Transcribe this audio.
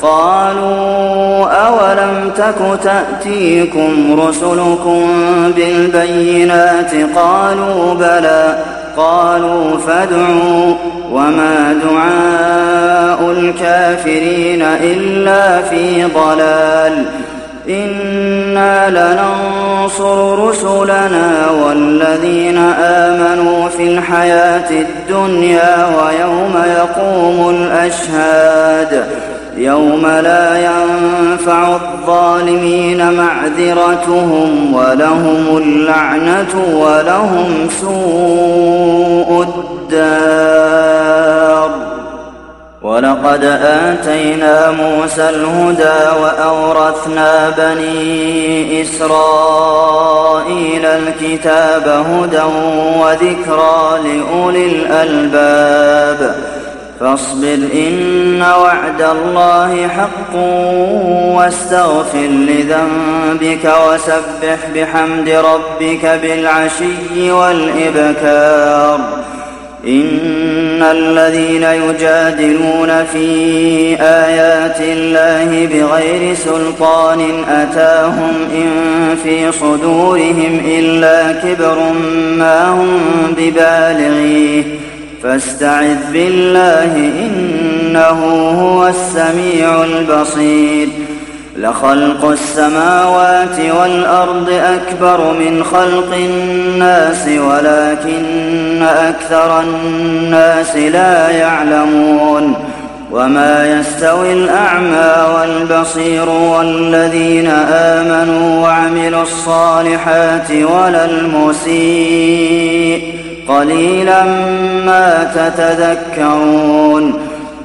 قالوا أولم تك تأتيكم رسلكم بالبينات قالوا بلى قالوا فادعوا وما دعاء الكافرين إلا في ضلال إنا لننصر رسلنا والذين آمنوا في الحياة الدنيا ويوم يقوم الأشهاد يوم لا ينفع الظالمين معذرتهم ولهم اللعنة ولهم سوء الدار ولقد آتينا موسى الهدى وأورثنا بني إسرائيل الكتاب هدى وذكرى لأولي الألباب فاصبر إن وعد الله حق واستغفر لذنبك وسبح بحمد ربك بالعشي والإبكار إن الذين يجادلون في آيات الله بغير سلطان أتاهم إن في صدورهم إلا كبر ما هم ببالغيه فاستعذ بالله إنه هو السميع البصير لخلق السماوات والأرض أكبر من خلق الناس ولكن أكثر الناس لا يعلمون وما يستوي الأعمى والبصير والذين آمنوا وعملوا الصالحات ولا المسيء قليلا ما تتذكرون